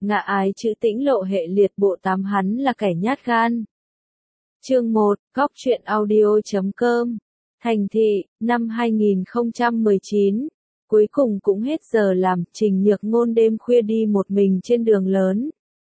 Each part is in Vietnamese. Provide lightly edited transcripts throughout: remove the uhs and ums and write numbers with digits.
Ngạ ái chữ Tĩnh Lộ hệ liệt bộ 8 hắn là kẻ nhát gan. Chương 1, Góc truyện audio.com. Thành thị, năm 2019. Cuối cùng cũng hết giờ làm, Trình Nhược Ngôn đêm khuya đi một mình trên đường lớn.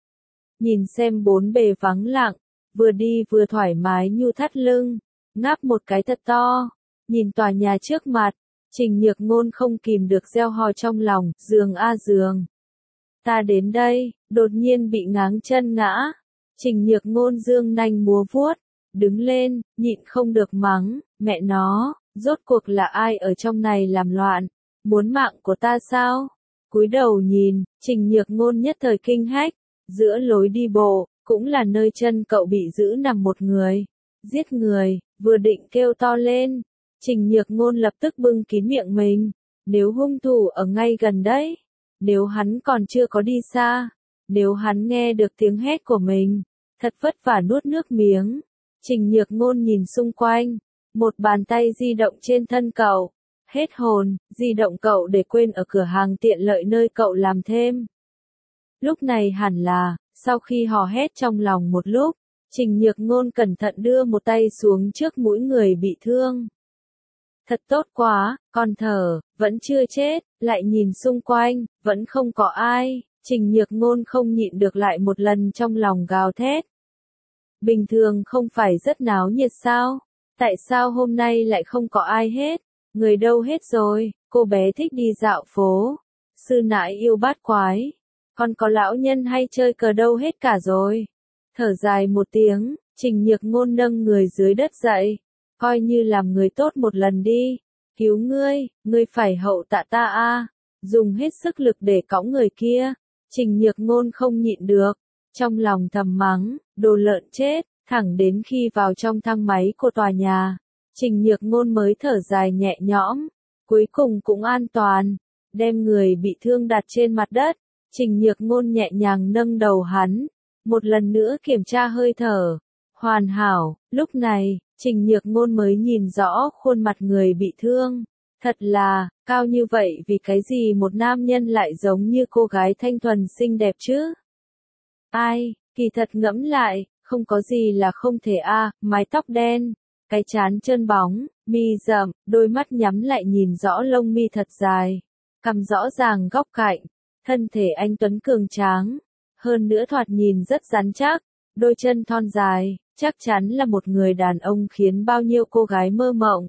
Nhìn xem bốn bề vắng lặng, vừa đi vừa thoải mái nhu thắt lưng, ngáp một cái thật to. Nhìn tòa nhà trước mặt, Trình Nhược Ngôn không kìm được reo hò trong lòng, giường a giường. Ta đến đây, đột nhiên bị ngáng chân ngã. Trình Nhược Ngôn dương nanh múa vuốt, đứng lên, nhịn không được mắng, mẹ nó, rốt cuộc là ai ở trong này làm loạn, muốn mạng của ta sao? Cúi đầu nhìn, Trình Nhược Ngôn nhất thời kinh hách, giữa lối đi bộ, cũng là nơi chân cậu bị giữ nằm một người, giết người, vừa định kêu to lên, Trình Nhược Ngôn lập tức bưng kín miệng mình, nếu hung thủ ở ngay gần đấy, nếu hắn còn chưa có đi xa, nếu hắn nghe được tiếng hét của mình, thật vất vả nuốt nước miếng. Trình Nhược Ngôn nhìn xung quanh, một bàn tay di động trên thân cậu, hết hồn, di động cậu để quên ở cửa hàng tiện lợi nơi cậu làm thêm. Lúc này hẳn là, sau khi hò hét trong lòng một lúc, Trình Nhược Ngôn cẩn thận đưa một tay xuống trước mũi người bị thương. Thật tốt quá, còn thở, vẫn chưa chết, lại nhìn xung quanh, vẫn không có ai, Trình Nhược Ngôn không nhịn được lại một lần trong lòng gào thét. Bình thường không phải rất náo nhiệt sao? Tại sao hôm nay lại không có ai hết? Người đâu hết rồi? Cô bé thích đi dạo phố. Sư nãi yêu bát quái. Còn có lão nhân hay chơi cờ đâu hết cả rồi. Thở dài một tiếng, Trình Nhược Ngôn nâng người dưới đất dậy. Coi như làm người tốt một lần đi. Cứu ngươi phải hậu tạ ta a. Dùng hết sức lực để cõng người kia. Trình Nhược Ngôn không nhịn được. Trong lòng thầm mắng, đồ lợn chết, thẳng đến khi vào trong thang máy của tòa nhà. Trình Nhược Ngôn mới thở dài nhẹ nhõm, cuối cùng cũng an toàn, đem người bị thương đặt trên mặt đất. Trình Nhược Ngôn nhẹ nhàng nâng đầu hắn, một lần nữa kiểm tra hơi thở. Hoàn hảo, lúc này, Trình Nhược Ngôn mới nhìn rõ khuôn mặt người bị thương. Thật là, cao như vậy vì cái gì một nam nhân lại giống như cô gái thanh thuần xinh đẹp chứ? Ai, kỳ thật ngẫm lại, không có gì là không thể mái tóc đen, cái trán trơn bóng, mi rậm, đôi mắt nhắm lại nhìn rõ lông mi thật dài, cằm rõ ràng góc cạnh, thân thể anh tuấn cường tráng, hơn nữa thoạt nhìn rất rắn chắc, đôi chân thon dài, chắc chắn là một người đàn ông khiến bao nhiêu cô gái mơ mộng.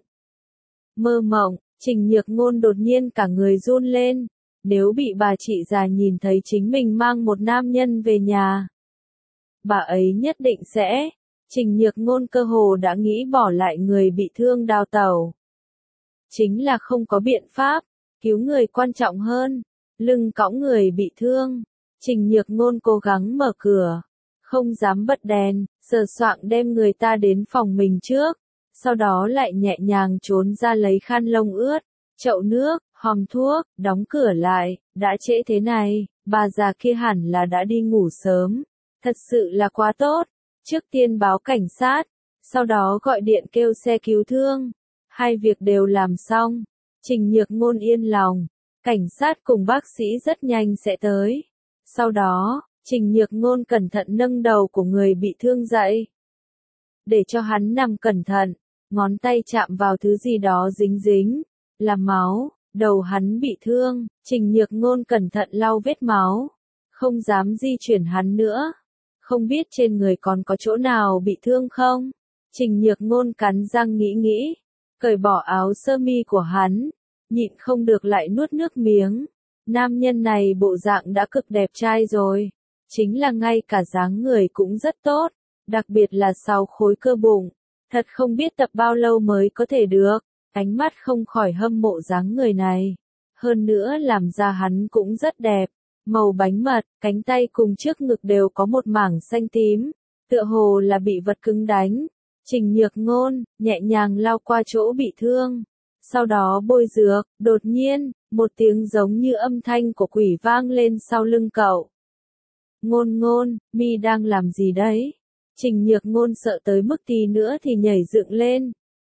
Mơ mộng, Trình Nhược Ngôn đột nhiên cả người run lên. Nếu bị bà chị già nhìn thấy chính mình mang một nam nhân về nhà, bà ấy nhất định sẽ. Trình Nhược Ngôn cơ hồ đã nghĩ bỏ lại người bị thương đào tẩu. Chính là không có biện pháp, cứu người quan trọng hơn, lưng cõng người bị thương. Trình Nhược Ngôn cố gắng mở cửa, không dám bật đèn, sờ soạng đem người ta đến phòng mình trước, sau đó lại nhẹ nhàng trốn ra lấy khăn lông ướt, chậu nước, hòm thuốc, đóng cửa lại, đã trễ thế này, bà già kia hẳn là đã đi ngủ sớm. Thật sự là quá tốt, trước tiên báo cảnh sát, sau đó gọi điện kêu xe cứu thương. Hai việc đều làm xong, Trình Nhược Ngôn yên lòng, cảnh sát cùng bác sĩ rất nhanh sẽ tới. Sau đó, Trình Nhược Ngôn cẩn thận nâng đầu của người bị thương dậy, để cho hắn nằm cẩn thận, ngón tay chạm vào thứ gì đó dính dính, là máu. Đầu hắn bị thương, Trình Nhược Ngôn cẩn thận lau vết máu, không dám di chuyển hắn nữa. Không biết trên người còn có chỗ nào bị thương không? Trình Nhược Ngôn cắn răng nghĩ, cởi bỏ áo sơ mi của hắn, nhịn không được lại nuốt nước miếng. Nam nhân này bộ dạng đã cực đẹp trai rồi, chính là ngay cả dáng người cũng rất tốt, đặc biệt là sau khối cơ bụng, thật không biết tập bao lâu mới có thể được. Ánh mắt không khỏi hâm mộ dáng người này. Hơn nữa làm ra hắn cũng rất đẹp. Màu bánh mật, cánh tay cùng trước ngực đều có một mảng xanh tím. Tựa hồ là bị vật cứng đánh. Trình Nhược Ngôn, nhẹ nhàng lau qua chỗ bị thương. Sau đó bôi dược, đột nhiên, một tiếng giống như âm thanh của quỷ vang lên sau lưng cậu. Ngôn Ngôn, mi đang làm gì đấy? Trình Nhược Ngôn sợ tới mức tí nữa thì nhảy dựng lên.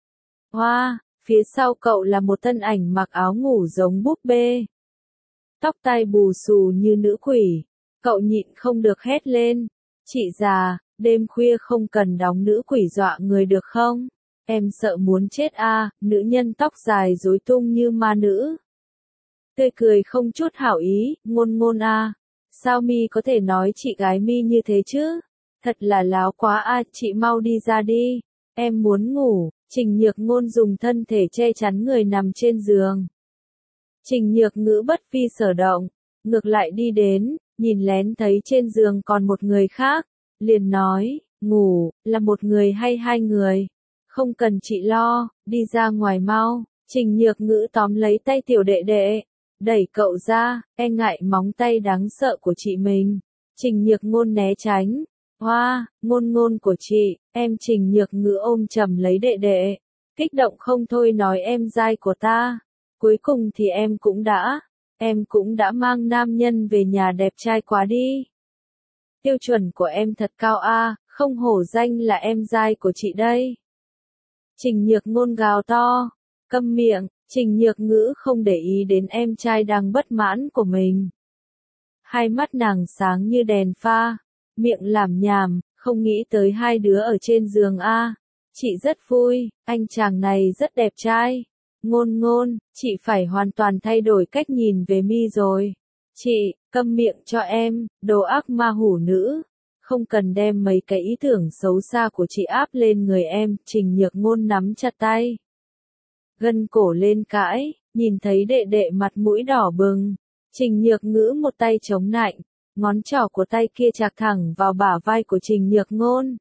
Hoa! Phía sau cậu là một thân ảnh mặc áo ngủ giống búp bê. Tóc tai bù xù như nữ quỷ. Cậu nhịn không được hét lên. Chị già, đêm khuya không cần đóng nữ quỷ dọa người được không? Em sợ muốn chết à, nữ nhân tóc dài rối tung như ma nữ. Tươi cười không chút hảo ý, ngôn ngôn à. Sao mi có thể nói chị gái mi như thế chứ? Thật là láo quá à, chị mau đi ra đi. Em muốn ngủ. Trình Nhược Ngôn dùng thân thể che chắn người nằm trên giường. Trình Nhược Ngữ bất vi sở động, ngược lại đi đến, nhìn lén thấy trên giường còn một người khác, liền nói, ngủ, là một người hay hai người? Không cần chị lo, đi ra ngoài mau. Trình Nhược Ngữ tóm lấy tay tiểu đệ đệ, đẩy cậu ra, e ngại móng tay đáng sợ của chị mình. Trình Nhược Ngôn né tránh. Hoa, ngôn ngôn của chị, em Trình Nhược Ngữ ôm chầm lấy đệ đệ, kích động không thôi nói em giai của ta. Cuối cùng thì em cũng đã mang nam nhân về nhà đẹp trai quá đi. Tiêu chuẩn của em thật cao a, không hổ danh là em giai của chị đây. Trình Nhược Ngôn gào to, câm miệng. Trình Nhược Ngữ không để ý đến em trai đang bất mãn của mình. Hai mắt nàng sáng như đèn pha, miệng làm nhảm, không nghĩ tới hai đứa ở trên giường a. Chị rất vui, anh chàng này rất đẹp trai. Ngôn ngôn, chị phải hoàn toàn thay đổi cách nhìn về mi rồi. Chị, câm miệng cho em, đồ ác ma hủ nữ. Không cần đem mấy cái ý tưởng xấu xa của chị áp lên người em. Trình Nhược Ngôn nắm chặt tay, gân cổ lên cãi, nhìn thấy đệ đệ mặt mũi đỏ bừng. Trình Nhược Ngữ một tay chống nạnh, ngón trỏ của tay kia chạc thẳng vào bả vai của Trình Nhược Ngôn.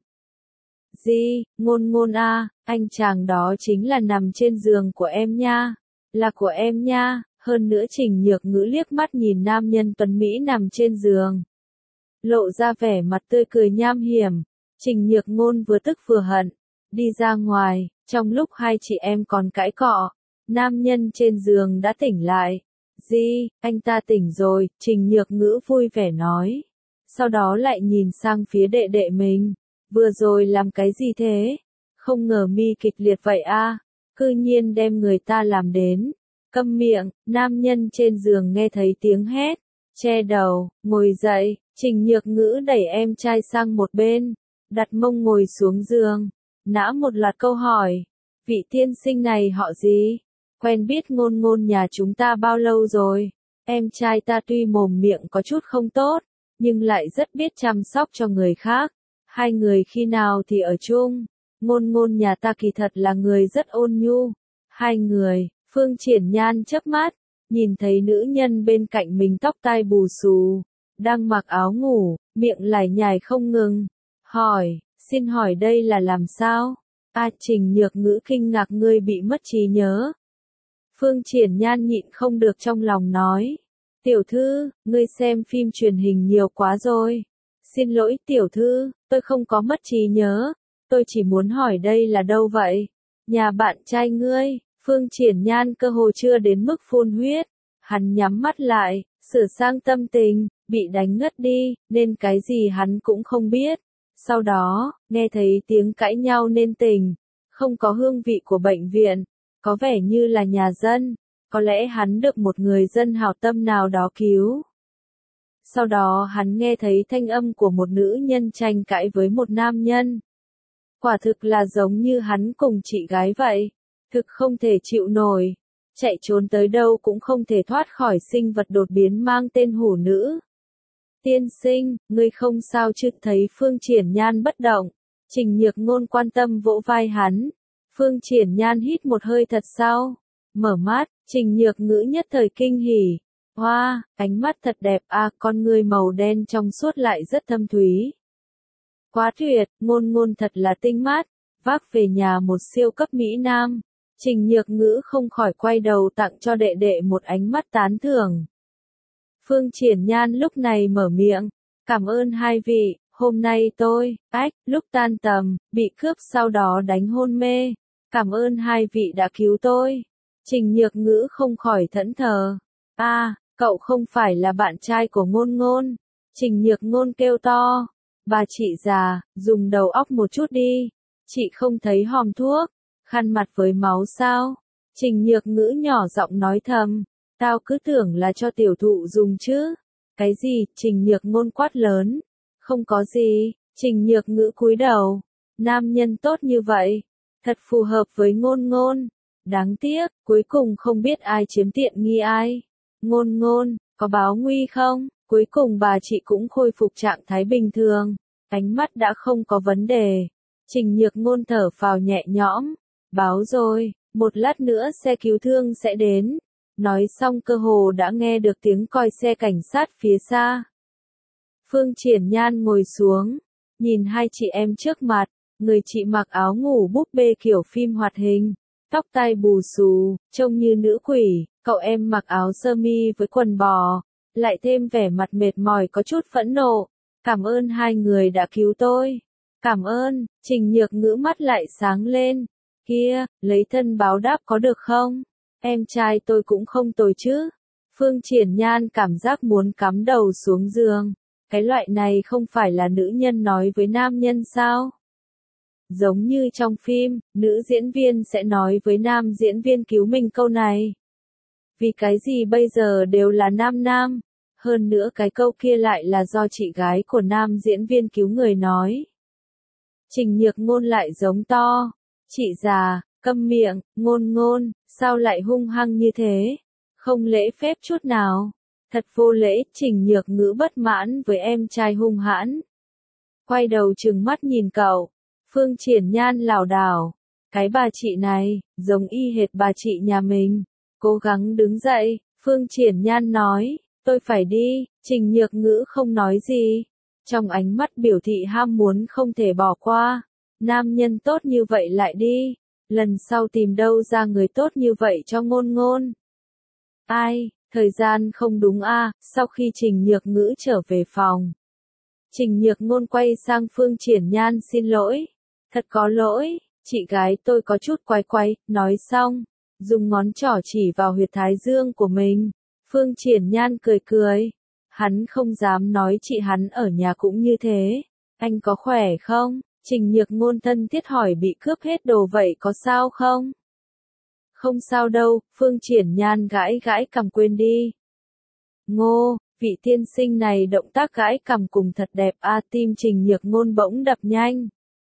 Ngôn ngôn a, anh chàng đó chính là nằm trên giường của em nha. Là của em nha. Hơn nữa Trình Nhược Ngữ liếc mắt nhìn nam nhân tuấn Mỹ nằm trên giường, lộ ra vẻ mặt tươi cười nham hiểm. Trình Nhược Ngôn vừa tức vừa hận, đi ra ngoài, trong lúc hai chị em còn cãi cọ, nam nhân trên giường đã tỉnh lại. Anh ta tỉnh rồi, Trình Nhược Ngữ vui vẻ nói. Sau đó lại nhìn sang phía đệ đệ mình. Vừa rồi làm cái gì thế? Không ngờ mi kịch liệt vậy a, cư nhiên đem người ta làm đến. Câm miệng, nam nhân trên giường nghe thấy tiếng hét, che đầu, ngồi dậy. Trình Nhược Ngữ đẩy em trai sang một bên, đặt mông ngồi xuống giường, nã một loạt câu hỏi. Vị tiên sinh này họ gì? Quen biết ngôn ngôn nhà chúng ta bao lâu rồi? Em trai ta tuy mồm miệng có chút không tốt, nhưng lại rất biết chăm sóc cho người khác. Hai người khi nào thì ở chung? Ngôn ngôn nhà ta kỳ thật là người rất ôn nhu. Hai người, Phương Triển Nhan chớp mắt, nhìn thấy nữ nhân bên cạnh mình tóc tai bù xù, đang mặc áo ngủ, miệng lải nhải không ngừng. Hỏi, xin hỏi đây là làm sao? Trình Nhược Ngữ kinh ngạc, ngươi bị mất trí nhớ. Phương Triển Nhan nhịn không được trong lòng nói. Tiểu thư, ngươi xem phim truyền hình nhiều quá rồi. Xin lỗi tiểu thư, tôi không có mất trí nhớ. Tôi chỉ muốn hỏi đây là đâu vậy? Nhà bạn trai ngươi. Phương Triển Nhan cơ hồ chưa đến mức phun huyết. Hắn nhắm mắt lại, sửa sang tâm tình, bị đánh ngất đi, nên cái gì hắn cũng không biết. Sau đó, nghe thấy tiếng cãi nhau nên tỉnh. Không có hương vị của bệnh viện, có vẻ như là nhà dân. Có lẽ hắn được một người dân hảo tâm nào đó cứu. Sau đó hắn nghe thấy thanh âm của một nữ nhân tranh cãi với một nam nhân. Quả thực là giống như hắn cùng chị gái vậy. Thực không thể chịu nổi. Chạy trốn tới đâu cũng không thể thoát khỏi sinh vật đột biến mang tên hủ nữ. Tiên sinh, ngươi không sao chứ? Thấy Phương Triển Nhan bất động, Trình Nhược Ngôn quan tâm vỗ vai hắn. Phương Triển Nhan hít một hơi thật sâu, mở mắt, Trình Nhược Ngữ nhất thời kinh hỉ. Hoa, ánh mắt thật đẹp a, con ngươi màu đen trong suốt lại rất thâm thúy. Quá tuyệt, ngôn ngôn thật là tinh mắt, vác về nhà một siêu cấp Mỹ Nam. Trình Nhược Ngữ không khỏi quay đầu tặng cho đệ đệ một ánh mắt tán thưởng. Phương Triển Nhan lúc này mở miệng, cảm ơn hai vị, hôm nay tôi, lúc tan tầm, bị cướp sau đó đánh hôn mê. Cảm ơn hai vị đã cứu tôi. Trình Nhược Ngữ không khỏi thẫn thờ. Cậu không phải là bạn trai của ngôn ngôn. Trình Nhược Ngôn kêu to. Bà chị già, dùng đầu óc một chút đi. Chị không thấy hòm thuốc, khăn mặt với máu sao? Trình Nhược Ngữ nhỏ giọng nói thầm. Tao cứ tưởng là cho tiểu thụ dùng chứ. Cái gì? Trình Nhược Ngôn quát lớn. Không có gì, Trình Nhược Ngữ cúi đầu. Nam nhân tốt như vậy, thật phù hợp với Ngôn Ngôn. Đáng tiếc, cuối cùng không biết ai chiếm tiện nghi ai. Ngôn Ngôn, có báo nguy không? Cuối cùng bà chị cũng khôi phục trạng thái bình thường. Ánh mắt đã không có vấn đề. Trình Nhược Ngôn thở phào nhẹ nhõm. Báo rồi, một lát nữa xe cứu thương sẽ đến. Nói xong cơ hồ đã nghe được tiếng còi xe cảnh sát phía xa. Phương Triển Nhan ngồi xuống, nhìn hai chị em trước mặt, người chị mặc áo ngủ búp bê kiểu phim hoạt hình, tóc tai bù xù, trông như nữ quỷ, cậu em mặc áo sơ mi với quần bò, lại thêm vẻ mặt mệt mỏi có chút phẫn nộ. Cảm ơn hai người đã cứu tôi. Cảm ơn, Trình Nhược Ngữ mắt lại sáng lên. Kia, lấy thân báo đáp có được không? Em trai tôi cũng không tồi chứ. Phương Triển Nhan cảm giác muốn cắm đầu xuống giường. Cái loại này không phải là nữ nhân nói với nam nhân sao? Giống như trong phim, nữ diễn viên sẽ nói với nam diễn viên cứu mình câu này. Vì cái gì bây giờ đều là nam nam? Hơn nữa cái câu kia lại là do chị gái của nam diễn viên cứu người nói. Trình Nhược Ngôn lại giống to. Chị già, câm miệng, Ngôn Ngôn, sao lại hung hăng như thế? Không lễ phép chút nào. Thật vô lễ, Trình Nhược Ngữ bất mãn với em trai hung hãn. Quay đầu trừng mắt nhìn cậu. Phương Triển Nhan lảo đảo. Cái bà chị này, giống y hệt bà chị nhà mình. Cố gắng đứng dậy, Phương Triển Nhan nói, tôi phải đi. Trình Nhược Ngữ không nói gì. Trong ánh mắt biểu thị ham muốn không thể bỏ qua. Nam nhân tốt như vậy lại đi. Lần sau tìm đâu ra người tốt như vậy cho Ngôn Ngôn. Ai, thời gian không đúng a. Sau khi Trình Nhược Ngữ trở về phòng, Trình Nhược Ngôn quay sang Phương Triển Nhan xin lỗi. Thật có lỗi, chị gái tôi có chút quái quái, nói xong, dùng ngón trỏ chỉ vào huyệt thái dương của mình. Phương Triển Nhan cười cười. Hắn không dám nói chị hắn ở nhà cũng như thế. Anh có khỏe không? Trình Nhược Ngôn thân thiết hỏi bị cướp hết đồ vậy có sao không? Không sao đâu, Phương Triển Nhan gãi gãi cằm quên đi. Ngô, vị tiên sinh này động tác gãi cằm cùng thật đẹp a. Tim Trình Nhược Ngôn bỗng đập nhanh.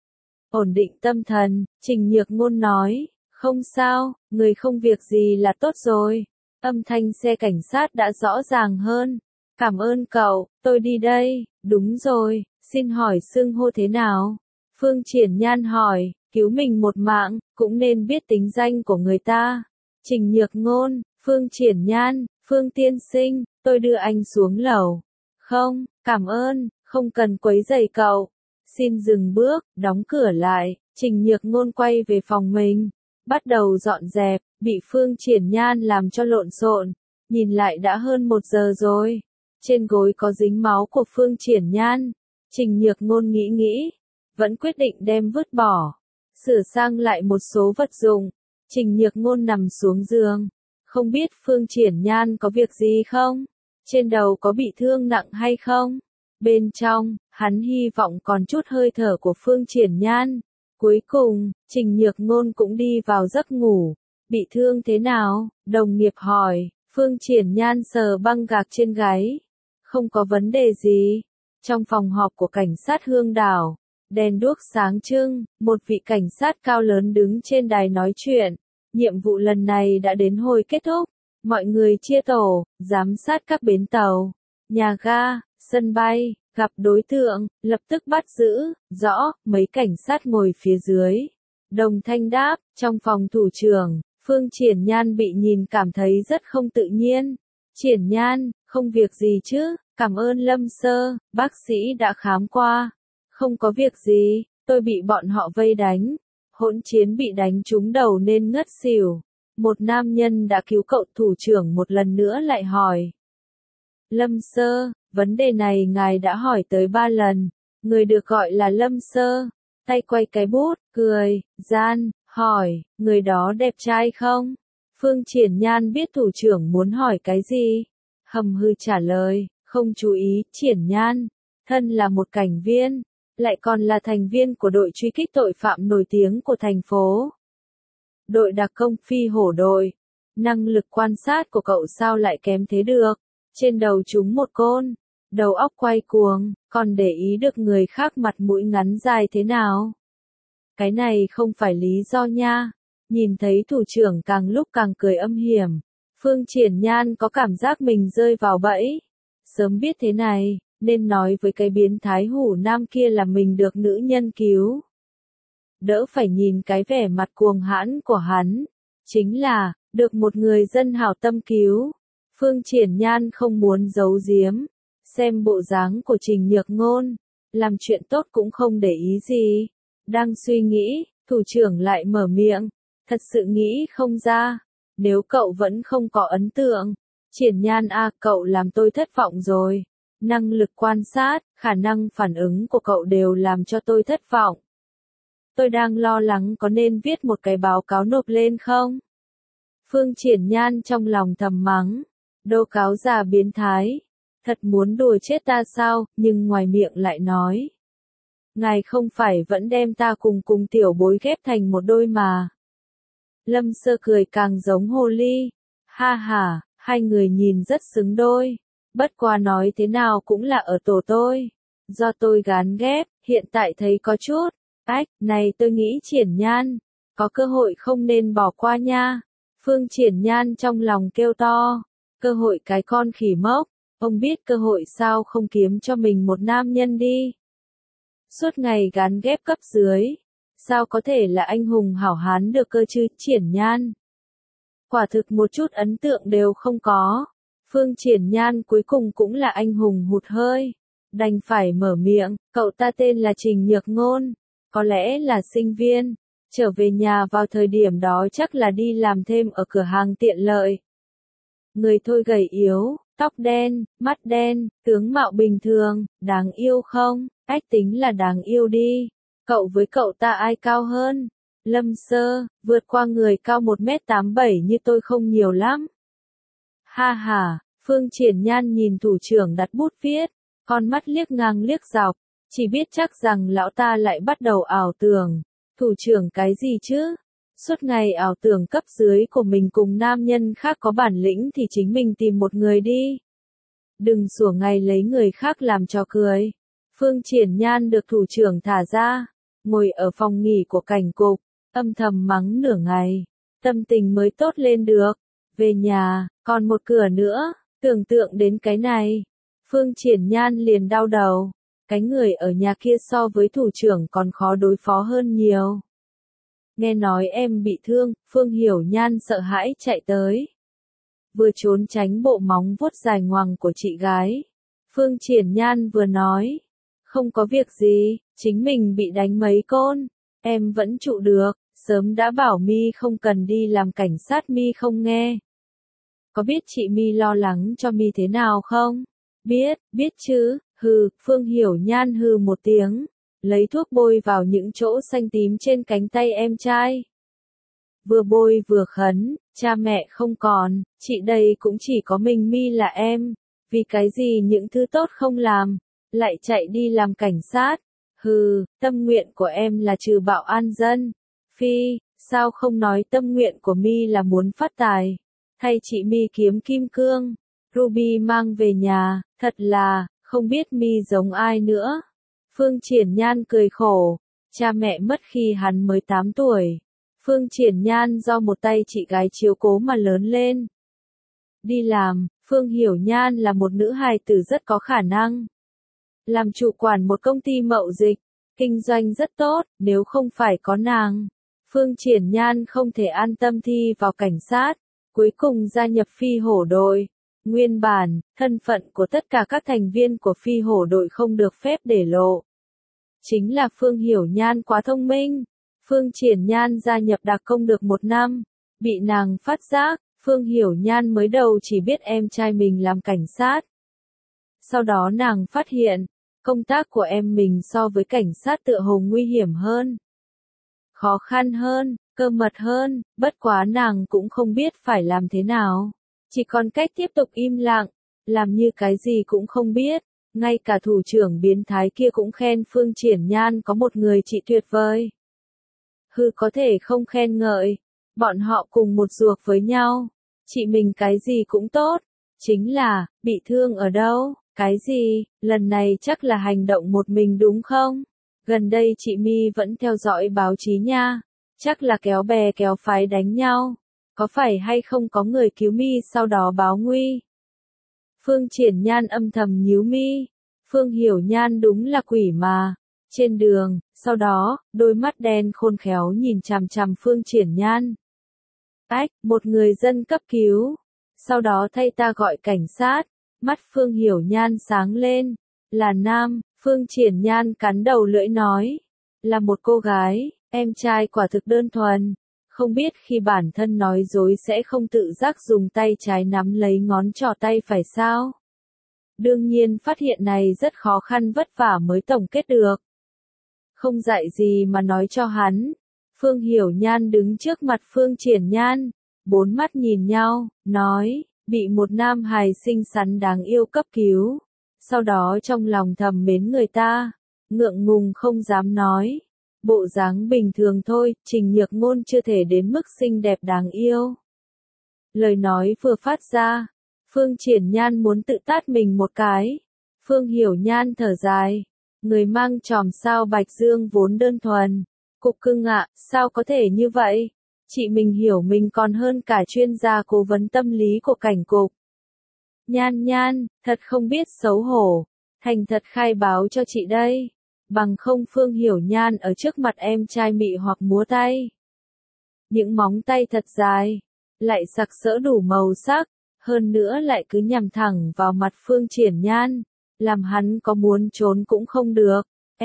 Ổn định tâm thần, Trình Nhược Ngôn nói, không sao, người không việc gì là tốt rồi. Âm thanh xe cảnh sát đã rõ ràng hơn. Cảm ơn cậu, tôi đi đây. Đúng rồi, xin hỏi xưng hô thế nào? Phương Triển Nhan hỏi, cứu mình một mạng, cũng nên biết tính danh của người ta. Trình Nhược Ngôn, Phương Triển Nhan, Phương tiên sinh, tôi đưa anh xuống lầu. Không, cảm ơn, không cần quấy rầy cậu. Xin dừng bước, đóng cửa lại. Trình Nhược Ngôn quay về phòng mình, bắt đầu dọn dẹp, bị Phương Triển Nhan làm cho lộn xộn. Nhìn lại đã hơn 1 giờ rồi. Trên gối có dính máu của Phương Triển Nhan. Trình Nhược Ngôn nghĩ nghĩ, vẫn quyết định đem vứt bỏ, sửa sang lại một số vật dụng. Trình Nhược Ngôn nằm xuống giường, không biết Phương Triển Nhan có việc gì không? Trên đầu có bị thương nặng hay không? Bên trong, hắn hy vọng còn chút hơi thở của Phương Triển Nhan. Cuối cùng, Trình Nhược Ngôn cũng đi vào giấc ngủ. Bị thương thế nào? Đồng nghiệp hỏi. Phương Triển Nhan sờ băng gạc trên gáy. Không có vấn đề gì. Trong phòng họp của cảnh sát Hương Đảo, đèn đuốc sáng trưng, một vị cảnh sát cao lớn đứng trên đài nói chuyện. Nhiệm vụ lần này đã đến hồi kết thúc. Mọi người chia tổ, giám sát các bến tàu, nhà ga, sân bay, gặp đối tượng, lập tức bắt giữ. Rõ, mấy cảnh sát ngồi phía dưới. Đồng thanh đáp, trong phòng thủ trưởng, Phương Triển Nhan bị nhìn cảm thấy rất không tự nhiên. Triển Nhan, không việc gì chứ, cảm ơn Lâm Sơ, bác sĩ đã khám qua. Không có việc gì, tôi bị bọn họ vây đánh. Hỗn chiến bị đánh trúng đầu nên ngất xỉu. Một nam nhân đã cứu cậu. Thủ trưởng một lần nữa lại hỏi. Lâm Sơ, vấn đề này ngài đã hỏi tới 3 lần. Người được gọi là Lâm Sơ. Tay quay cái bút, cười, gian, hỏi, người đó đẹp trai không? Phương Triển Nhan biết thủ trưởng muốn hỏi cái gì. Hầm hư trả lời, không chú ý. Triển Nhan, thân là một cảnh viên, lại còn là thành viên của đội truy kích tội phạm nổi tiếng của thành phố. Đội đặc công phi hổ đội. Năng lực quan sát của cậu sao lại kém thế được? Trên đầu chúng một côn, đầu óc quay cuồng, còn để ý được người khác mặt mũi ngắn dài thế nào. Cái này không phải lý do nha. Nhìn thấy thủ trưởng càng lúc càng cười âm hiểm, Phương Triển Nhan có cảm giác mình rơi vào bẫy. Sớm biết thế này, nên nói với cái biến thái hủ nam kia là mình được nữ nhân cứu. Đỡ phải nhìn cái vẻ mặt cuồng hãn của hắn. Chính là, được một người dân hảo tâm cứu. Phương Triển Nhan không muốn giấu giếm. Xem bộ dáng của Trình Nhược Ngôn, làm chuyện tốt cũng không để ý gì. Đang suy nghĩ, thủ trưởng lại mở miệng. Thật sự nghĩ không ra. Nếu cậu vẫn không có ấn tượng, Triển Nhan à, cậu làm tôi thất vọng rồi. Năng lực quan sát, khả năng phản ứng của cậu đều làm cho tôi thất vọng. Tôi đang lo lắng có nên viết một cái báo cáo nộp lên không? Phương Triển Nhan trong lòng thầm mắng. Đô cáo già biến thái. Thật muốn đùa chết ta sao, nhưng ngoài miệng lại nói. Ngài không phải vẫn đem ta cùng tiểu bối ghép thành một đôi mà. Lâm Sơ cười càng giống hồ ly. Ha ha, hai người nhìn rất xứng đôi. Bất quá nói thế nào cũng là ở tổ tôi. Do tôi gán ghép, hiện tại thấy có chút. Ách, này tôi nghĩ Triển Nhan. Có cơ hội không nên bỏ qua nha. Phương Triển Nhan trong lòng kêu to. Cơ hội cái con khỉ mốc. Ông biết cơ hội sao không kiếm cho mình một nam nhân đi. Suốt ngày gán ghép cấp dưới. Sao có thể là anh hùng hảo hán được cơ chứ, Triển Nhan. Quả thực một chút ấn tượng đều không có. Phương Triển Nhan cuối cùng cũng là anh hùng hụt hơi. Đành phải mở miệng, cậu ta tên là Trình Nhược Ngôn. Có lẽ là sinh viên. Trở về nhà vào thời điểm đó chắc là đi làm thêm ở cửa hàng tiện lợi. Người thôi gầy yếu, tóc đen, mắt đen, tướng mạo bình thường, đáng yêu không? Ách tính là đáng yêu đi. Cậu với cậu ta ai cao hơn? Lâm Sơ, vượt qua người cao 1m87 như tôi không nhiều lắm. Ha ha, Phương Triển Nhan nhìn thủ trưởng đặt bút viết, con mắt liếc ngang liếc dọc, chỉ biết chắc rằng lão ta lại bắt đầu ảo tưởng. Thủ trưởng cái gì chứ? Suốt ngày ảo tưởng cấp dưới của mình cùng nam nhân khác có bản lĩnh thì chính mình tìm một người đi. Đừng sủa ngày lấy người khác làm trò cười. Phương Triển Nhan được thủ trưởng thả ra, ngồi ở phòng nghỉ của cảnh cục, âm thầm mắng nửa ngày, tâm tình mới tốt lên được. Về nhà, còn một cửa nữa, tưởng tượng đến cái này, Phương Triển Nhan liền đau đầu. Cái người ở nhà kia so với thủ trưởng còn khó đối phó hơn nhiều. Nghe nói em bị thương, Phương Hiểu Nhan sợ hãi chạy tới. Vừa trốn tránh bộ móng vuốt dài ngoằng của chị gái. Phương Triển Nhan vừa nói. Không có việc gì, chính mình bị đánh mấy côn. Em vẫn trụ được, sớm đã bảo Mi không cần đi làm cảnh sát Mi không nghe. Có biết chị Mi lo lắng cho Mi thế nào không? Biết chứ, hừ, Phương Hiểu Nhan hừ một tiếng. Lấy thuốc bôi vào những chỗ xanh tím trên cánh tay em trai. Vừa bôi vừa khấn, cha mẹ không còn, chị đây cũng chỉ có mình Mi là em. Vì cái gì những thứ tốt không làm, lại chạy đi làm cảnh sát. Hừ, tâm nguyện của em là trừ bạo an dân. Phi, sao không nói tâm nguyện của Mi là muốn phát tài. Thay chị Mi kiếm kim cương. Ruby mang về nhà, thật là, không biết Mi giống ai nữa. Phương Triển Nhan cười khổ, cha mẹ mất khi hắn mới 8 tuổi. Phương Triển Nhan do một tay chị gái chiếu cố mà lớn lên. Đi làm, Phương Hiểu Nhan là một nữ hài tử rất có khả năng. Làm chủ quản một công ty mậu dịch, kinh doanh rất tốt, nếu không phải có nàng. Phương Triển Nhan không thể an tâm thi vào cảnh sát, cuối cùng gia nhập phi hổ đội. Nguyên bản, thân phận của tất cả các thành viên của phi hổ đội không được phép để lộ. Chính là Phương Hiểu Nhan quá thông minh. Phương Triển Nhan gia nhập đặc công được 1 năm. Bị nàng phát giác, Phương Hiểu Nhan mới đầu chỉ biết em trai mình làm cảnh sát. Sau đó nàng phát hiện, công tác của em mình so với cảnh sát tựa hồ nguy hiểm hơn. Khó khăn hơn, cơ mật hơn, bất quá nàng cũng không biết phải làm thế nào. Chỉ còn cách tiếp tục im lặng, làm như cái gì cũng không biết. Ngay cả thủ trưởng biến thái kia cũng khen Phương Triển Nhan có một người chị tuyệt vời. Hừ, có thể không khen ngợi. Bọn họ cùng một ruột với nhau. Chị mình cái gì cũng tốt. Chính là, bị thương ở đâu? Cái gì, lần này chắc là hành động một mình đúng không? Gần đây chị My vẫn theo dõi báo chí nha. Chắc là kéo bè kéo phái đánh nhau. Có phải hay không có người cứu My sau đó báo nguy? Phương Triển Nhan âm thầm nhíu mi. Phương Hiểu Nhan đúng là quỷ mà. Trên đường, sau đó, đôi mắt đen khôn khéo nhìn chằm chằm Phương Triển Nhan. Ách, một người dân cấp cứu. Sau đó thay ta gọi cảnh sát. Mắt Phương Hiểu Nhan sáng lên. Là nam, Phương Triển Nhan cắn đầu lưỡi nói. Là một cô gái, em trai quả thực đơn thuần. Không biết khi bản thân nói dối sẽ không tự giác dùng tay trái nắm lấy ngón trỏ tay phải sao? Đương nhiên phát hiện này rất khó khăn vất vả mới tổng kết được. Không dạy gì mà nói cho hắn. Phương Hiểu Nhan đứng trước mặt Phương Triển Nhan, bốn mắt nhìn nhau, nói, bị một nam hài xinh xắn đáng yêu cấp cứu. Sau đó trong lòng thầm mến người ta, ngượng ngùng không dám nói. Bộ dáng bình thường thôi, Trình Nhược Ngôn chưa thể đến mức xinh đẹp đáng yêu. Lời nói vừa phát ra, Phương Triển Nhan muốn tự tát mình một cái. Phương Hiểu Nhan thở dài, người mang chòm sao bạch dương vốn đơn thuần. Cục cưng ạ, sao có thể như vậy? Chị mình hiểu mình còn hơn cả chuyên gia cố vấn tâm lý của cảnh cục. Nhan Nhan, thật không biết xấu hổ, thành thật khai báo cho chị đây. Bằng không Phương Hiểu Nhan ở trước mặt em trai mị hoặc múa tay. Những móng tay thật dài, lại sặc sỡ đủ màu sắc, hơn nữa lại cứ nhằm thẳng vào mặt Phương Triển Nhan, làm hắn có muốn trốn cũng không được.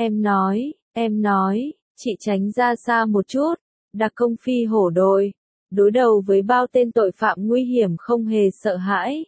Em nói, chị tránh ra xa một chút, đặc công phi hổ đội, đối đầu với bao tên tội phạm nguy hiểm không hề sợ hãi.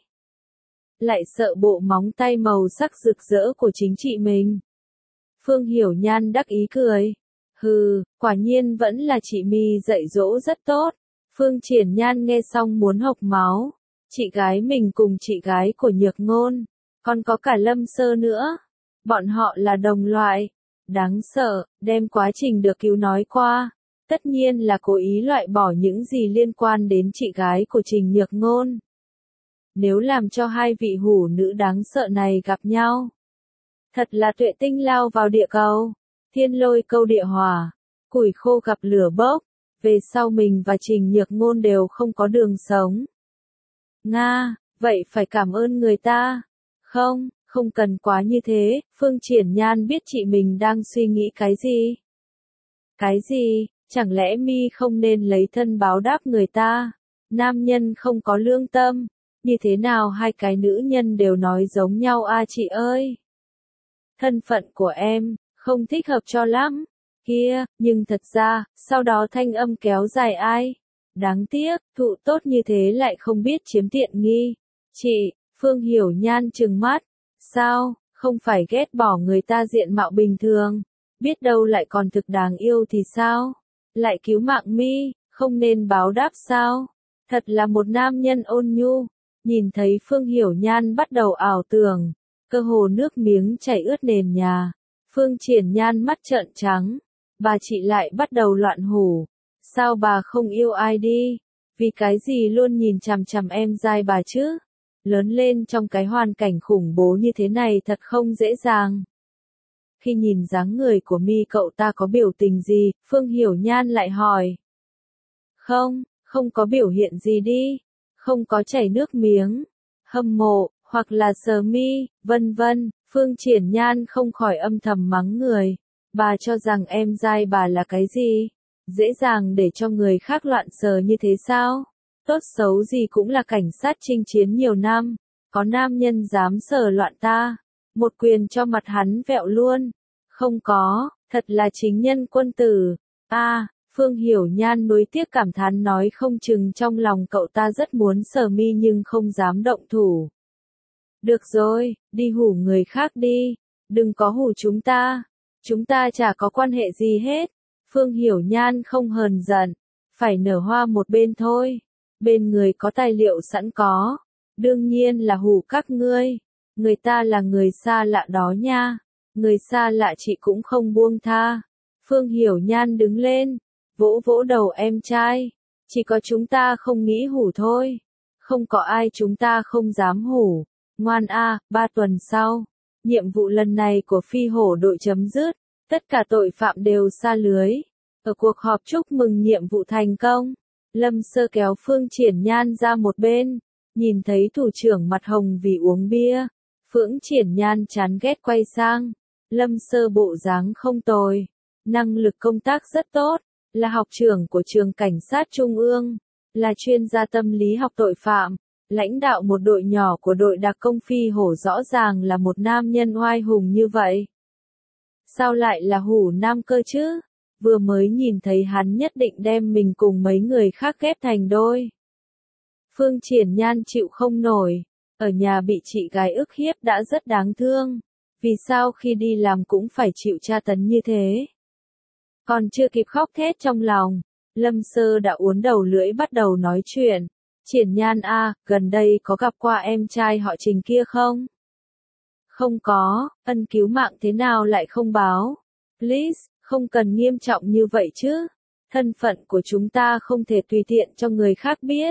Lại sợ bộ móng tay màu sắc rực rỡ của chính chị mình. Phương Hiểu Nhan đắc ý cười. Hừ, quả nhiên vẫn là chị My dạy dỗ rất tốt. Phương Triển Nhan nghe xong muốn hộc máu. Chị gái mình cùng chị gái của Nhược Ngôn, còn có cả Lâm Sơ nữa. Bọn họ là đồng loại. Đáng sợ, đem quá trình được cứu nói qua. Tất nhiên là cố ý loại bỏ những gì liên quan đến chị gái của Trình Nhược Ngôn. Nếu làm cho hai vị hủ nữ đáng sợ này gặp nhau, thật là tuệ tinh lao vào địa cầu, thiên lôi câu địa hỏa, củi khô gặp lửa bốc, về sau mình và Trình Nhược Ngôn đều không có đường sống. Nga, vậy phải cảm ơn người ta. Không cần quá như thế, Phương Triển Nhan biết chị mình đang suy nghĩ cái gì. Cái gì, chẳng lẽ My không nên lấy thân báo đáp người ta? Nam nhân không có lương tâm, như thế nào hai cái nữ nhân đều nói giống nhau a chị ơi? Thân phận của em, không thích hợp cho lắm. Kia, nhưng thật ra, sau đó thanh âm kéo dài ai? Đáng tiếc, thụ tốt như thế lại không biết chiếm tiện nghi. Chị, Phương Hiểu Nhan trừng mắt. Sao, không phải ghét bỏ người ta diện mạo bình thường. Biết đâu lại còn thực đáng yêu thì sao? Lại cứu mạng My, không nên báo đáp sao? Thật là một nam nhân ôn nhu. Nhìn thấy Phương Hiểu Nhan bắt đầu ảo tưởng, cơ hồ nước miếng chảy ướt nền nhà. Phương Triển Nhan mắt trợn trắng. Bà chị lại bắt đầu loạn hủ. Sao bà không yêu ai đi? Vì cái gì luôn nhìn chằm chằm em dai bà chứ? Lớn lên trong cái hoàn cảnh khủng bố như thế này thật không dễ dàng. Khi nhìn dáng người của My cậu ta có biểu tình gì, Phương Hiểu Nhan lại hỏi. Không có biểu hiện gì đi. Không có chảy nước miếng, hâm mộ, hoặc là sờ mi, vân vân. Phương Triển Nhan không khỏi âm thầm mắng người. Bà cho rằng em dai bà là cái gì? Dễ dàng để cho người khác loạn sờ như thế sao? Tốt xấu gì cũng là cảnh sát chinh chiến nhiều năm. Có nam nhân dám sờ loạn ta. Một quyền cho mặt hắn vẹo luôn. Không có, thật là chính nhân quân tử. Phương Hiểu Nhan nuối tiếc cảm thán nói không chừng trong lòng cậu ta rất muốn sờ mi nhưng không dám động thủ. Được rồi, đi hủ người khác đi. Đừng có hủ chúng ta. Chúng ta chả có quan hệ gì hết. Phương Hiểu Nhan không hờn giận. Phải nở hoa một bên thôi. Bên người có tài liệu sẵn có. Đương nhiên là hủ các ngươi. Người ta là người xa lạ đó nha. Người xa lạ chị cũng không buông tha. Phương Hiểu Nhan đứng lên. Vỗ vỗ đầu em trai. Chỉ có chúng ta không nghĩ hủ thôi. Không có ai chúng ta không dám hủ. Ngoan a, 3 tuần sau, nhiệm vụ lần này của phi hổ đội chấm dứt, tất cả tội phạm đều sa lưới. Ở cuộc họp chúc mừng nhiệm vụ thành công, Lâm Sơ kéo Phương Triển Nhan ra một bên, nhìn thấy thủ trưởng mặt hồng vì uống bia. Phương Triển Nhan chán ghét quay sang, Lâm Sơ bộ dáng không tồi, năng lực công tác rất tốt, là học trưởng của trường cảnh sát trung ương, là chuyên gia tâm lý học tội phạm, lãnh đạo một đội nhỏ của đội đặc công phi hổ, rõ ràng là một nam nhân oai hùng như vậy. Sao lại là Hủ Nam cơ chứ? Vừa mới nhìn thấy hắn nhất định đem mình cùng mấy người khác ghép thành đôi. Phương Triển Nhan chịu không nổi, ở nhà bị chị gái ức hiếp đã rất đáng thương, vì sao khi đi làm cũng phải chịu tra tấn như thế? Còn chưa kịp khóc thét trong lòng, Lâm Sơ đã uốn đầu lưỡi bắt đầu nói chuyện. Triển Nhan a, gần đây có gặp qua em trai họ Trình kia không? Không có, ân cứu mạng thế nào lại không báo? Please, không cần nghiêm trọng như vậy chứ. Thân phận của chúng ta không thể tùy tiện cho người khác biết.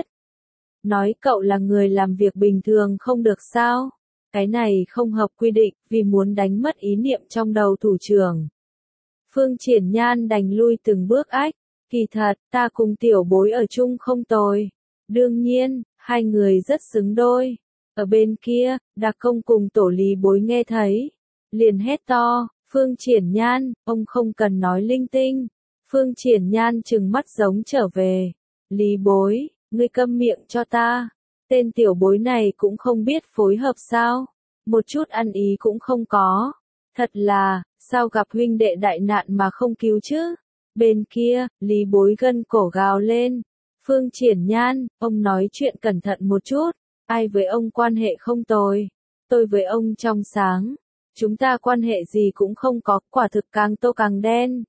Nói cậu là người làm việc bình thường không được sao? Cái này không hợp quy định, vì muốn đánh mất ý niệm trong đầu thủ trưởng. Phương Triển Nhan đành lui từng bước ách. Kỳ thật, ta cùng tiểu bối ở chung không tồi. Đương nhiên, hai người rất xứng đôi. Ở bên kia, đặc công cùng tổ Lý Bối nghe thấy, liền hét to, Phương Triển Nhan, ông không cần nói linh tinh. Phương Triển Nhan trừng mắt giống trở về. Lý Bối, ngươi câm miệng cho ta. Tên tiểu bối này cũng không biết phối hợp sao. Một chút ăn ý cũng không có. Thật là, sao gặp huynh đệ đại nạn mà không cứu chứ? Bên kia, Lý Bối gân cổ gào lên. Phương Triển Nhan, ông nói chuyện cẩn thận một chút. Ai với ông quan hệ không tồi. Tôi với ông trong sáng. Chúng ta quan hệ gì cũng không có, quả thực càng tô càng đen.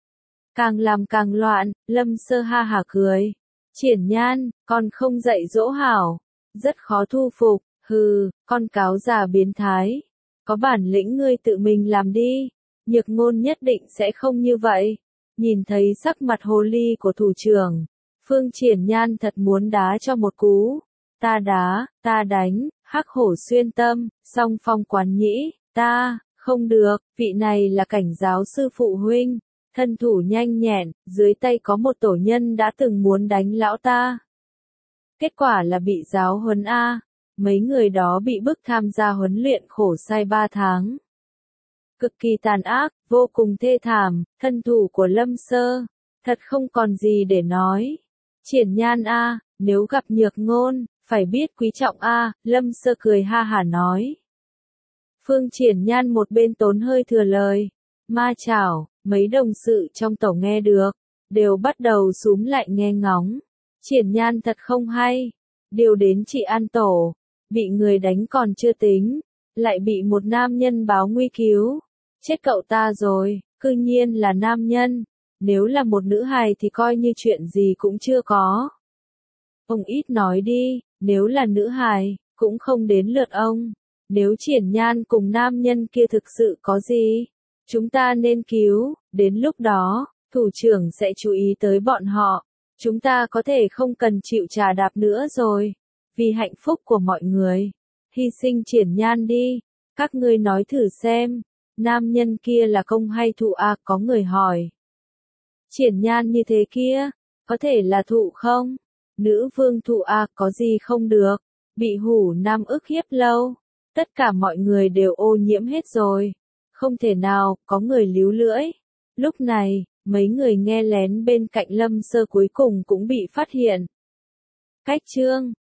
Càng làm càng loạn, Lâm Sơ ha hả cười. Triển Nhan, con không dạy dỗ hảo. Rất khó thu phục, hừ, con cáo già biến thái. Có bản lĩnh ngươi tự mình làm đi. Nhược Ngôn nhất định sẽ không như vậy. Nhìn thấy sắc mặt hồ ly của thủ trưởng, Phương Triển Nhan thật muốn đá cho một cú. Ta đá, ta đánh, hắc hổ xuyên tâm, song phong quán nhĩ, ta, không được, vị này là cảnh giáo sư phụ huynh, thân thủ nhanh nhẹn, dưới tay có một tổ nhân đã từng muốn đánh lão ta. Kết quả là bị giáo huấn A, mấy người đó bị bức tham gia huấn luyện khổ sai 3 tháng. Cực kỳ tàn ác, vô cùng thê thảm, thân thủ của Lâm Sơ, thật không còn gì để nói. Triển Nhan A, nếu gặp Nhược Ngôn, phải biết quý trọng A, Lâm Sơ cười ha hả nói. Phương Triển Nhan một bên tốn hơi thừa lời. Ma chảo, mấy đồng sự trong tổ nghe được, đều bắt đầu xúm lại nghe ngóng. Triển Nhan thật không hay. Điều đến chị An tổ, bị người đánh còn chưa tính, lại bị một nam nhân báo nguy cứu. Chết cậu ta rồi, cư nhiên là nam nhân. Nếu là một nữ hài thì coi như chuyện gì cũng chưa có. Ông ít nói đi, nếu là nữ hài, cũng không đến lượt ông. Nếu Triển Nhan cùng nam nhân kia thực sự có gì, chúng ta nên cứu, đến lúc đó, thủ trưởng sẽ chú ý tới bọn họ. Chúng ta có thể không cần chịu trà đạp nữa rồi. Vì hạnh phúc của mọi người, hy sinh Triển Nhan đi. Các ngươi nói thử xem, nam nhân kia là công hay thụ à, có người hỏi. Triển Nhan như thế kia, có thể là thụ không? Nữ vương thụ à, có gì không được? Bị Hủ Nam ức hiếp lâu. Tất cả mọi người đều ô nhiễm hết rồi. Không thể nào, có người líu lưỡi. Lúc này, mấy người nghe lén bên cạnh Lâm Sơ cuối cùng cũng bị phát hiện. Cách chương